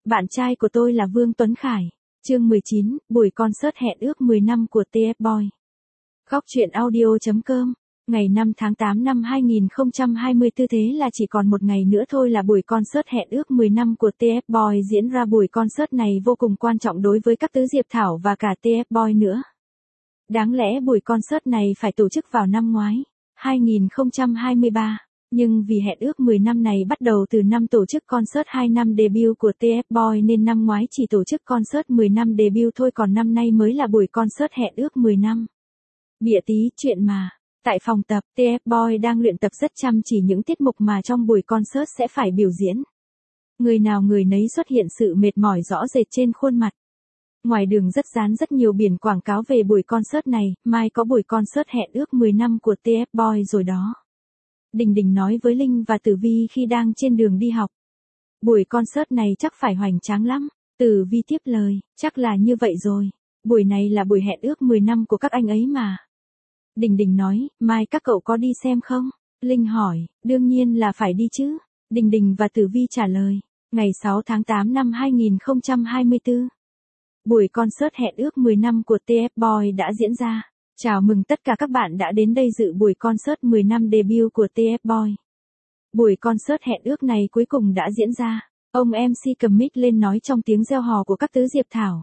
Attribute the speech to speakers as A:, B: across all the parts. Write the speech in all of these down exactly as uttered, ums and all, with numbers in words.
A: Bạn trai của tôi là Vương Tuấn Khải. Chương mười chín, buổi concert hẹn ước mười năm của tê ép Boy. Góc truyện audio chấm com. Ngày năm tháng tám năm hai nghìn không trăm hai mươi tư, thế là chỉ còn một ngày nữa thôi là buổi concert hẹn ước mười năm của tê ép Boy diễn ra. Buổi concert này vô cùng quan trọng đối với các tứ Diệp Thảo và cả tê ép Boy nữa. Đáng lẽ buổi concert này phải tổ chức vào năm ngoái, hai nghìn không trăm hai mươi ba. Nhưng vì hẹn ước mười năm này bắt đầu từ năm tổ chức concert hai năm debut của tê ép Boy nên năm ngoái chỉ tổ chức concert mười năm debut thôi, còn năm nay mới là buổi concert hẹn ước mười năm. Bịa tí chuyện mà. Tại phòng tập, tê ép Boy đang luyện tập rất chăm chỉ những tiết mục mà trong buổi concert sẽ phải biểu diễn. Người nào người nấy xuất hiện sự mệt mỏi rõ rệt trên khuôn mặt. Ngoài đường rất dán rất nhiều biển quảng cáo về buổi concert này, mai có buổi concert hẹn ước mười năm của tê ép Boy rồi đó. Đình Đình nói với Linh và Tử Vi khi đang trên đường đi học. Buổi concert này chắc phải hoành tráng lắm. Tử Vi tiếp lời, chắc là như vậy rồi. Buổi này là buổi hẹn ước mười năm của các anh ấy mà. Đình Đình nói, mai các cậu có đi xem không? Linh hỏi, đương nhiên là phải đi chứ. Đình Đình và Tử Vi trả lời, ngày sáu tháng tám năm hai nghìn không trăm hai mươi tư. Buổi concert hẹn ước mười năm của tê ép Boy đã diễn ra. Chào mừng tất cả các bạn đã đến đây dự buổi concert mười năm debut của tê ép Boy. Buổi concert hẹn ước này cuối cùng đã diễn ra. Ông em xê cầm mic lên nói trong tiếng reo hò của các tứ Diệp Thảo.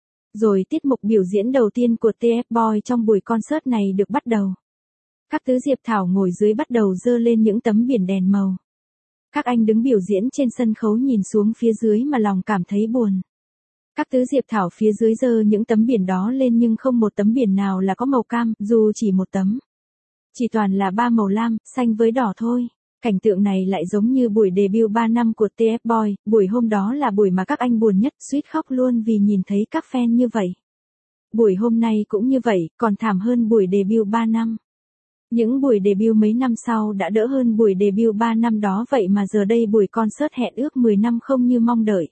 A: Rồi tiết mục biểu diễn đầu tiên của tê ép Boy trong buổi concert này được bắt đầu. Các tứ Diệp Thảo ngồi dưới bắt đầu giơ lên những tấm biển đèn màu. Các anh đứng biểu diễn trên sân khấu nhìn xuống phía dưới mà lòng cảm thấy buồn. Các tứ Diệp Thảo phía dưới giơ những tấm biển đó lên nhưng không một tấm biển nào là có màu cam, dù chỉ một tấm. Chỉ toàn là ba màu lam, xanh với đỏ thôi. Cảnh tượng này lại giống như buổi debut ba năm của tê ép Boy, buổi hôm đó là buổi mà các anh buồn nhất, suýt khóc luôn vì nhìn thấy các fan như vậy. Buổi hôm nay cũng như vậy, còn thảm hơn buổi debut ba năm. Những buổi debut mấy năm sau đã đỡ hơn buổi debut ba năm đó, vậy mà giờ đây buổi concert hẹn ước mười năm không như mong đợi.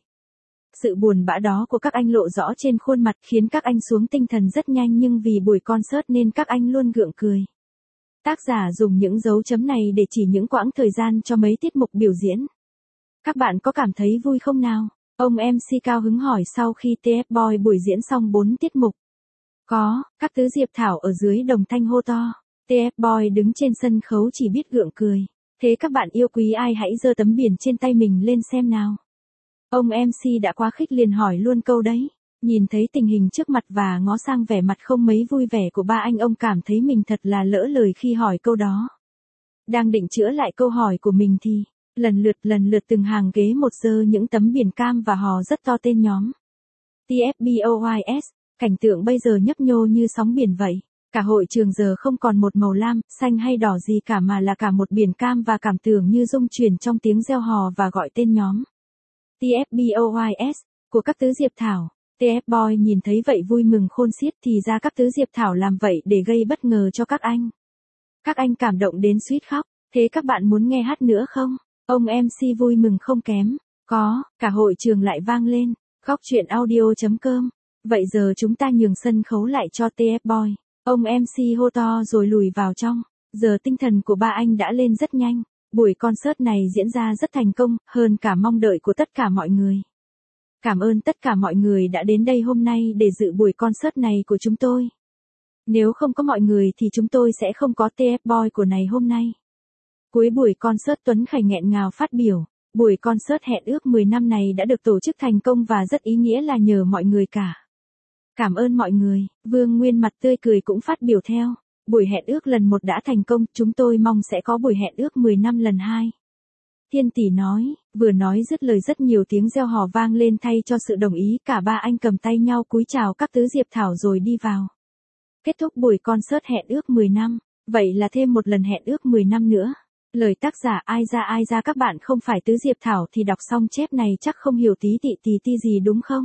A: Sự buồn bã đó của các anh lộ rõ trên khuôn mặt khiến các anh xuống tinh thần rất nhanh, nhưng vì buổi concert nên các anh luôn gượng cười. Tác giả dùng những dấu chấm này để chỉ những quãng thời gian cho mấy tiết mục biểu diễn. Các bạn có cảm thấy vui không nào? Ông em xê cao hứng hỏi sau khi tê ép Boy buổi diễn xong bốn tiết mục. Có, các tứ Diệp Thảo ở dưới đồng thanh hô to. tê ép Boy đứng trên sân khấu chỉ biết gượng cười. Thế các bạn yêu quý ai hãy giơ tấm biển trên tay mình lên xem nào. Ông em xê đã quá khích liền hỏi luôn câu đấy. Nhìn thấy tình hình trước mặt và ngó sang vẻ mặt không mấy vui vẻ của ba anh, ông cảm thấy mình thật là lỡ lời khi hỏi câu đó. Đang định chữa lại câu hỏi của mình thì, lần lượt lần lượt từng hàng ghế một giơ những tấm biển cam và hò rất to tên nhóm tê ép Boys. Cảnh tượng bây giờ nhấp nhô như sóng biển vậy. Cả hội trường giờ không còn một màu lam, xanh hay đỏ gì cả mà là cả một biển cam và cảm tưởng như rung chuyển trong tiếng reo hò và gọi tên nhóm tê ép Boys của các tứ Diệp Thảo. tê ép Boy nhìn thấy vậy vui mừng khôn xiết, thì ra các tứ Diệp Thảo làm vậy để gây bất ngờ cho các anh. Các anh cảm động đến suýt khóc. Thế các bạn muốn nghe hát nữa không? Ông em xê vui mừng không kém. Có, cả hội trường lại vang lên. Góc truyện audio chấm com. Vậy giờ chúng ta nhường sân khấu lại cho tê ép Boy. Ông em xê hô to rồi lùi vào trong. Giờ tinh thần của ba anh đã lên rất nhanh. Buổi concert này diễn ra rất thành công, hơn cả mong đợi của tất cả mọi người. Cảm ơn tất cả mọi người đã đến đây hôm nay để dự buổi concert này của chúng tôi. Nếu không có mọi người thì chúng tôi sẽ không có tê ép Boy của này hôm nay. Cuối buổi concert, Tuấn Khải nghẹn ngào phát biểu, buổi concert hẹn ước mười năm này đã được tổ chức thành công và rất ý nghĩa là nhờ mọi người cả. Cảm ơn mọi người. Vương Nguyên mặt tươi cười cũng phát biểu theo. Buổi hẹn ước lần một đã thành công, chúng tôi mong sẽ có buổi hẹn ước mười năm lần hai. Thiên Tỷ nói, vừa nói dứt lời rất nhiều tiếng reo hò vang lên thay cho sự đồng ý, cả ba anh cầm tay nhau cúi chào các tứ Diệp Thảo rồi đi vào. Kết thúc buổi concert hẹn ước mười năm, vậy là thêm một lần hẹn ước mười năm nữa. Lời tác giả ai ra ai ra các bạn không phải tứ Diệp Thảo thì đọc xong chép này chắc không hiểu tí tị tì ti gì đúng không?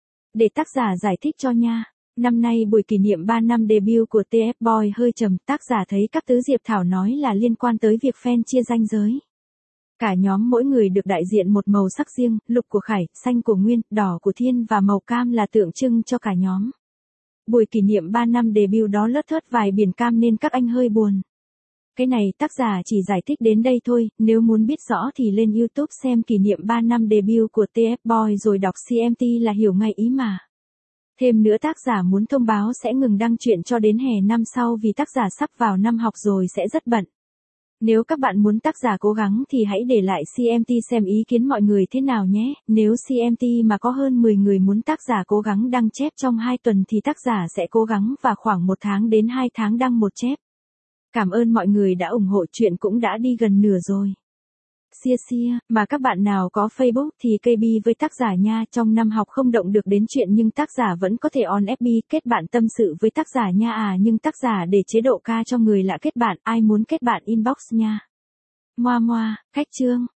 A: Để tác giả giải thích cho nha. Năm nay buổi kỷ niệm ba năm debut của tê ép Boy hơi trầm, tác giả thấy các tứ Diệp Thảo nói là liên quan tới việc fan chia ranh giới. Cả nhóm mỗi người được đại diện một màu sắc riêng, lục của Khải, xanh của Nguyên, đỏ của Thiên và màu cam là tượng trưng cho cả nhóm. Buổi kỷ niệm ba năm debut đó lất thớt vài biển cam nên các anh hơi buồn. Cái này tác giả chỉ giải thích đến đây thôi, nếu muốn biết rõ thì lên YouTube xem kỷ niệm ba năm debut của tê ép Boy rồi đọc xê em tê là hiểu ngay ý mà. Thêm nữa tác giả muốn thông báo sẽ ngừng đăng truyện cho đến hè năm sau vì tác giả sắp vào năm học rồi sẽ rất bận. Nếu các bạn muốn tác giả cố gắng thì hãy để lại xê em tê xem ý kiến mọi người thế nào nhé. Nếu xê em tê mà có hơn mười người muốn tác giả cố gắng đăng chép trong hai tuần thì tác giả sẽ cố gắng và khoảng một tháng đến hai tháng đăng một chép. Cảm ơn mọi người đã ủng hộ, chuyện cũng đã đi gần nửa rồi. Xia xia, mà các bạn nào có Facebook thì cây bi với tác giả nha, trong năm học không động được đến chuyện nhưng tác giả vẫn có thể on ép bê kết bạn tâm sự với tác giả nha à nhưng tác giả để chế độ ca cho người lạ kết bạn, ai muốn kết bạn inbox nha. Moa moa, cách chương.